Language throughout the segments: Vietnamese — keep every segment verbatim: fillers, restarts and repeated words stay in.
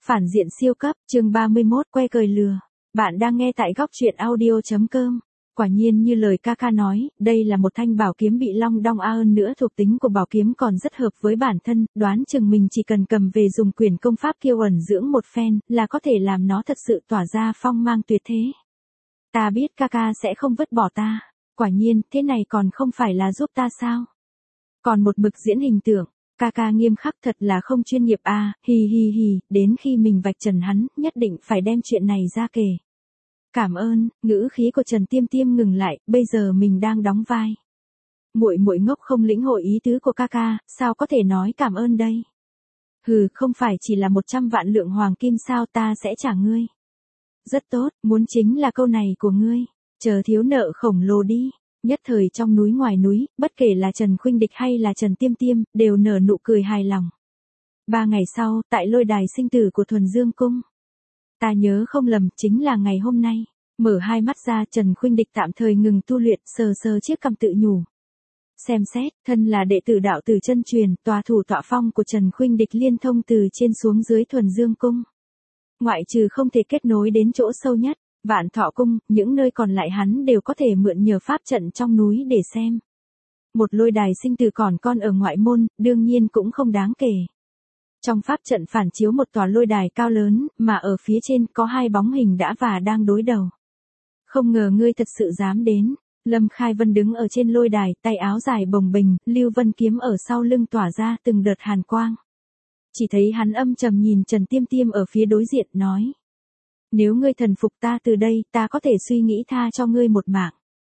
Phản diện siêu cấp, chương ba mươi mốt, que cười lừa. Bạn đang nghe tại góc truyện audio chấm com. Quả nhiên như lời ca ca nói, đây là một thanh bảo kiếm bị long đong a hơn nữa thuộc tính của bảo kiếm còn rất hợp với bản thân, đoán chừng mình chỉ cần cầm về dùng quyền công pháp kiêu ẩn dưỡng một phen, là có thể làm nó thật sự tỏa ra phong mang tuyệt thế. Ta biết ca ca sẽ không vứt bỏ ta. Quả nhiên, thế này còn không phải là giúp ta sao? Còn một mực diễn hình tượng. Ca ca nghiêm khắc thật là không chuyên nghiệp a, à, hì hì hì, đến khi mình vạch trần hắn, nhất định phải đem chuyện này ra kể. Cảm ơn, ngữ khí của Trần Tiêm Tiêm ngừng lại, bây giờ mình đang đóng vai. Muội muội ngốc không lĩnh hội ý tứ của ca ca, sao có thể nói cảm ơn đây? Hừ, không phải chỉ là một trăm vạn lượng hoàng kim sao, ta sẽ trả ngươi. Rất tốt, muốn chính là câu này của ngươi, chờ thiếu nợ khổng lồ đi. Nhất thời trong núi ngoài núi, bất kể là Trần Khuynh Địch hay là Trần Tiêm Tiêm, đều nở nụ cười hài lòng. Ba ngày sau, tại lôi đài sinh tử của Thuần Dương Cung. Ta nhớ không lầm, chính là ngày hôm nay. Mở hai mắt ra, Trần Khuynh Địch tạm thời ngừng tu luyện, sờ sờ chiếc cằm tự nhủ. Xem xét, thân là đệ tử đạo tử chân truyền, tòa thủ tọa phong của Trần Khuynh Địch liên thông từ trên xuống dưới Thuần Dương Cung. Ngoại trừ không thể kết nối đến chỗ sâu nhất. Vạn Thọ Cung, những nơi còn lại hắn đều có thể mượn nhờ pháp trận trong núi để xem. Một lôi đài sinh tử còn con ở ngoại môn, đương nhiên cũng không đáng kể. Trong pháp trận phản chiếu một tòa lôi đài cao lớn, mà ở phía trên có hai bóng hình đã và đang đối đầu. Không ngờ ngươi thật sự dám đến. Lâm Khai Vân đứng ở trên lôi đài, tay áo dài bồng bềnh, Lưu Vân kiếm ở sau lưng tỏa ra từng đợt hàn quang. Chỉ thấy hắn âm trầm nhìn Trần Tiêm Tiêm ở phía đối diện nói. Nếu ngươi thần phục ta từ đây, ta có thể suy nghĩ tha cho ngươi một mạng.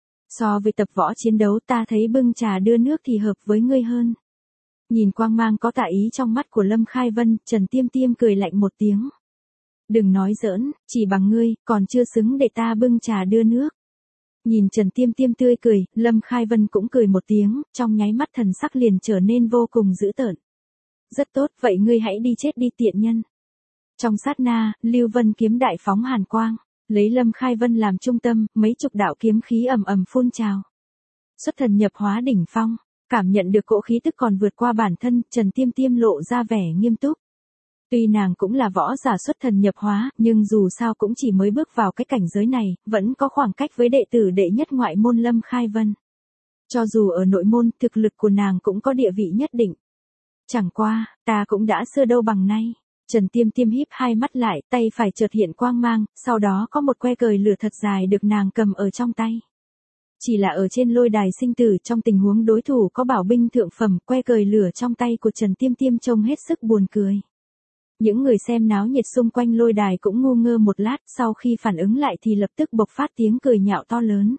So với tập võ chiến đấu ta thấy bưng trà đưa nước thì hợp với ngươi hơn. Nhìn quang mang có tà ý trong mắt của Lâm Khai Vân, Trần Tiêm Tiêm cười lạnh một tiếng. Đừng nói giỡn, chỉ bằng ngươi, còn chưa xứng để ta bưng trà đưa nước. Nhìn Trần Tiêm Tiêm tươi cười, Lâm Khai Vân cũng cười một tiếng, trong nháy mắt thần sắc liền trở nên vô cùng dữ tợn. Rất tốt, vậy ngươi hãy đi chết đi tiện nhân. Trong sát na, Lưu Vân kiếm đại phóng hàn quang, lấy Lâm Khai Vân làm trung tâm, mấy chục đạo kiếm khí ầm ầm phun trào. Xuất thần nhập hóa đỉnh phong, cảm nhận được cỗ khí tức còn vượt qua bản thân, Trần Tiêm Tiêm lộ ra vẻ nghiêm túc. Tuy nàng cũng là võ giả xuất thần nhập hóa, nhưng dù sao cũng chỉ mới bước vào cái cảnh giới này, vẫn có khoảng cách với đệ tử đệ nhất ngoại môn Lâm Khai Vân. Cho dù ở nội môn, thực lực của nàng cũng có địa vị nhất định. Chẳng qua, ta cũng đã xưa đâu bằng nay. Trần Tiêm Tiêm híp hai mắt lại, tay phải chợt hiện quang mang, sau đó có một que cười lửa thật dài được nàng cầm ở trong tay. Chỉ là ở trên lôi đài sinh tử trong tình huống đối thủ có bảo binh thượng phẩm, que cười lửa trong tay của Trần Tiêm Tiêm trông hết sức buồn cười. Những người xem náo nhiệt xung quanh lôi đài cũng ngu ngơ một lát, sau khi phản ứng lại thì lập tức bộc phát tiếng cười nhạo to lớn.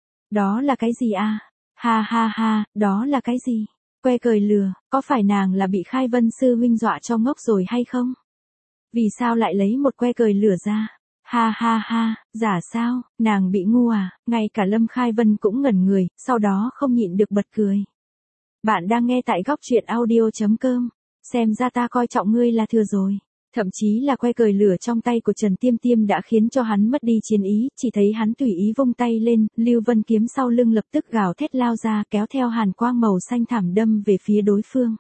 Đó là cái gì a? Ha ha ha, đó là cái gì? Que cười lừa, có phải nàng là bị Khai Vân sư huynh dọa cho ngốc rồi hay không? Vì sao lại lấy một que cười lửa ra? Ha ha ha, giả sao, nàng bị ngu à? Ngay cả Lâm Khai Vân cũng ngẩn người, sau đó không nhịn được bật cười. Bạn đang nghe tại góc truyện audio chấm com, xem ra ta coi trọng ngươi là thừa rồi. Thậm chí là que cười lửa trong tay của Trần Tiêm Tiêm đã khiến cho hắn mất đi chiến ý, chỉ thấy hắn tùy ý vung tay lên, Lưu Vân kiếm sau lưng lập tức gào thét lao ra, kéo theo hàn quang màu xanh thẳm đâm về phía đối phương.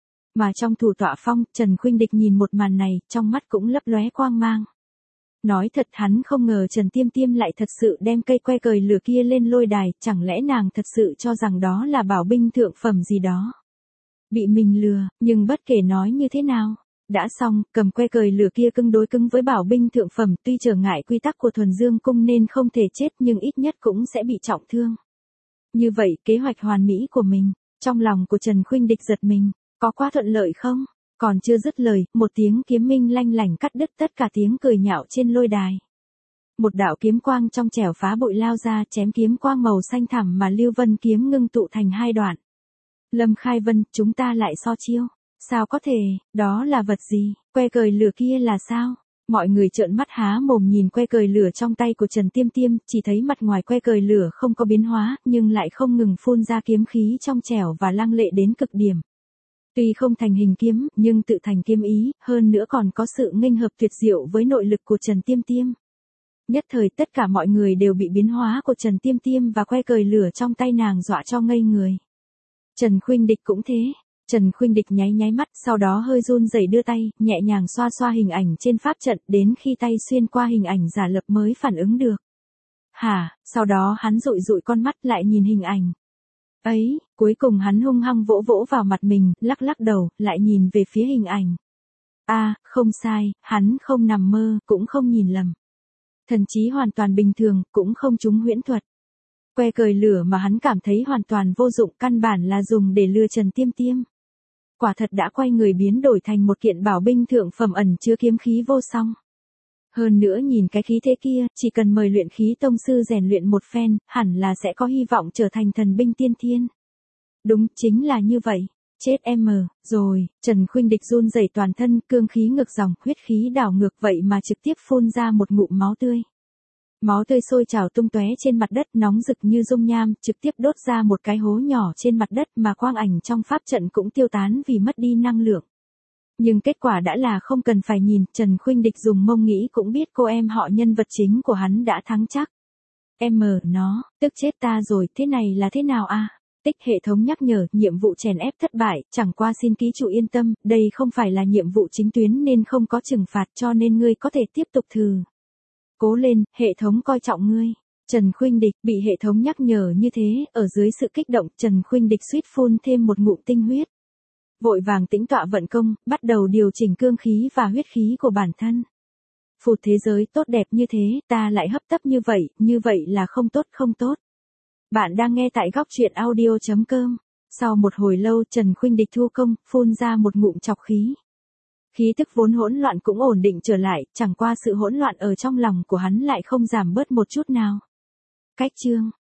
Mà trong thủ tọa phong, Trần Khuynh Địch nhìn một màn này, trong mắt cũng lấp lóe quang mang. Nói thật hắn không ngờ Trần Tiêm Tiêm lại thật sự đem cây que cười lửa kia lên lôi đài, chẳng lẽ nàng thật sự cho rằng đó là bảo binh thượng phẩm gì đó. Bị mình lừa, nhưng bất kể nói như thế nào. Đã xong, cầm que cười lửa kia cứng đối cứng với bảo binh thượng phẩm, tuy trở ngại quy tắc của Thuần Dương Cung nên không thể chết nhưng ít nhất cũng sẽ bị trọng thương. Như vậy, kế hoạch hoàn mỹ của mình, trong lòng của Trần Khuynh Địch giật mình, có quá thuận lợi không? Còn chưa dứt lời, một tiếng kiếm minh lanh lảnh cắt đứt tất cả tiếng cười nhạo trên lôi đài. Một đạo kiếm quang trong trẻo phá bụi lao ra, chém kiếm quang màu xanh thẳm mà Lưu Vân kiếm ngưng tụ thành hai đoạn. Lâm Khai Vân, chúng ta lại so chiêu. Sao có thể, đó là vật gì, que cười lửa kia là sao? Mọi người trợn mắt há mồm nhìn que cười lửa trong tay của Trần Tiêm Tiêm, chỉ thấy mặt ngoài que cười lửa không có biến hóa, nhưng lại không ngừng phun ra kiếm khí trong trẻo và lăng lệ đến cực điểm. Tuy không thành hình kiếm, nhưng tự thành kiếm ý, hơn nữa còn có sự nghênh hợp tuyệt diệu với nội lực của Trần Tiêm Tiêm. Nhất thời tất cả mọi người đều bị biến hóa của Trần Tiêm Tiêm và que cười lửa trong tay nàng dọa cho ngây người. Trần Khuynh Địch cũng thế. Trần Khuynh Địch nháy nháy mắt, sau đó hơi run rẩy đưa tay, nhẹ nhàng xoa xoa hình ảnh trên pháp trận, đến khi tay xuyên qua hình ảnh giả lập mới phản ứng được. Hả, sau đó hắn dụi dụi con mắt lại nhìn hình ảnh. Ấy, cuối cùng hắn hung hăng vỗ vỗ vào mặt mình, lắc lắc đầu, lại nhìn về phía hình ảnh. A, à, không sai, hắn không nằm mơ, cũng không nhìn lầm. Thần trí hoàn toàn bình thường, cũng không trúng huyễn thuật. Que cời lửa mà hắn cảm thấy hoàn toàn vô dụng, căn bản là dùng để lừa Trần Tiêm Tiêm. Quả thật đã quay người biến đổi thành một kiện bảo binh thượng phẩm ẩn chứa kiếm khí vô song. Hơn nữa nhìn cái khí thế kia, chỉ cần mời luyện khí tông sư rèn luyện một phen, hẳn là sẽ có hy vọng trở thành thần binh tiên thiên. Đúng, chính là như vậy. Chết em mờ, rồi, Trần Khuynh Địch run rẩy toàn thân, cương khí ngược dòng, huyết khí đảo ngược vậy mà trực tiếp phun ra một ngụm máu tươi. Máu tươi sôi trào tung tóe trên mặt đất, nóng rực như dung nham, trực tiếp đốt ra một cái hố nhỏ trên mặt đất mà quang ảnh trong pháp trận cũng tiêu tán vì mất đi năng lượng. Nhưng kết quả đã là không cần phải nhìn, Trần Khuynh Địch dùng mông nghĩ cũng biết cô em họ nhân vật chính của hắn đã thắng chắc. Em mờ, nó, tức chết ta rồi, thế này là thế nào a? À? Tích hệ thống nhắc nhở, nhiệm vụ chèn ép thất bại, chẳng qua xin ký chủ yên tâm, đây không phải là nhiệm vụ chính tuyến nên không có trừng phạt cho nên ngươi có thể tiếp tục thử. Cố lên, hệ thống coi trọng ngươi. Trần Khuynh Địch bị hệ thống nhắc nhở như thế, ở dưới sự kích động, Trần Khuynh Địch suýt phun thêm một ngụm tinh huyết. Vội vàng tĩnh tọa vận công, bắt đầu điều chỉnh cương khí và huyết khí của bản thân. Phụt, thế giới tốt đẹp như thế, ta lại hấp tấp như vậy, như vậy là không tốt không tốt. Bạn đang nghe tại góc truyện audio chấm com. Sau một hồi lâu Trần Khuynh Địch thu công, phun ra một ngụm trọc khí. Khí tức vốn hỗn loạn cũng ổn định trở lại, chẳng qua sự hỗn loạn ở trong lòng của hắn lại không giảm bớt một chút nào. Cách chương,